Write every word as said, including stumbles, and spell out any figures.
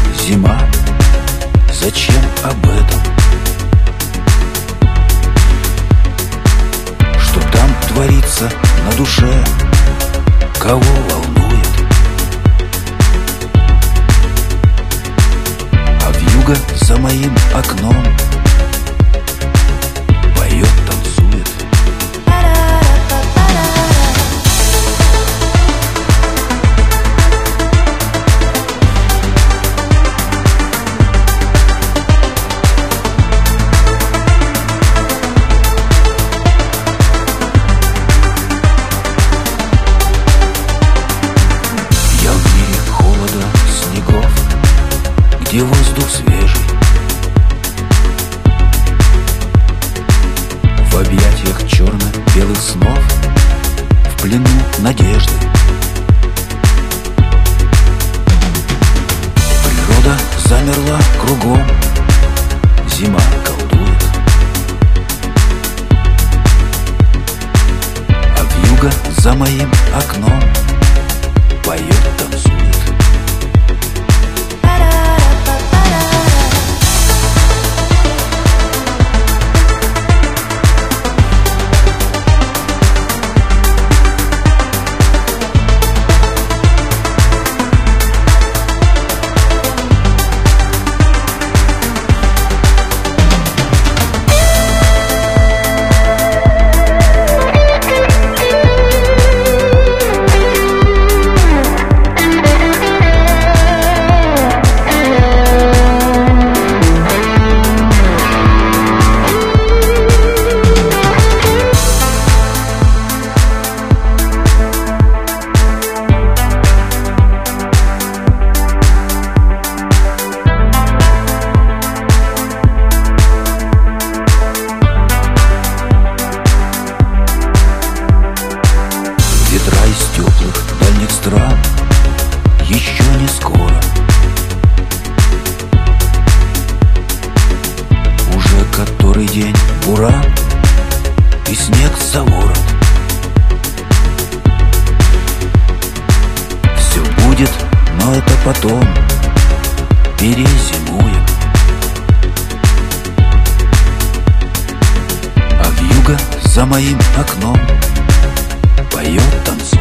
Зима, зачем об этом? Что там творится на душе, кого волнует? А вьюга за моим окном поет, танцует. Где воздух свежий, в объятиях черно-белых снов, в плену надежды. Природа замерла кругом, зима колдует, а вьюга за моим окном поет, танцует. Ветра из теплых дальних стран еще не скоро. Уже который день буран и снег за ворот. Все будет, но это потом, перезимуем. А вьюга за моим окном поет, танцует.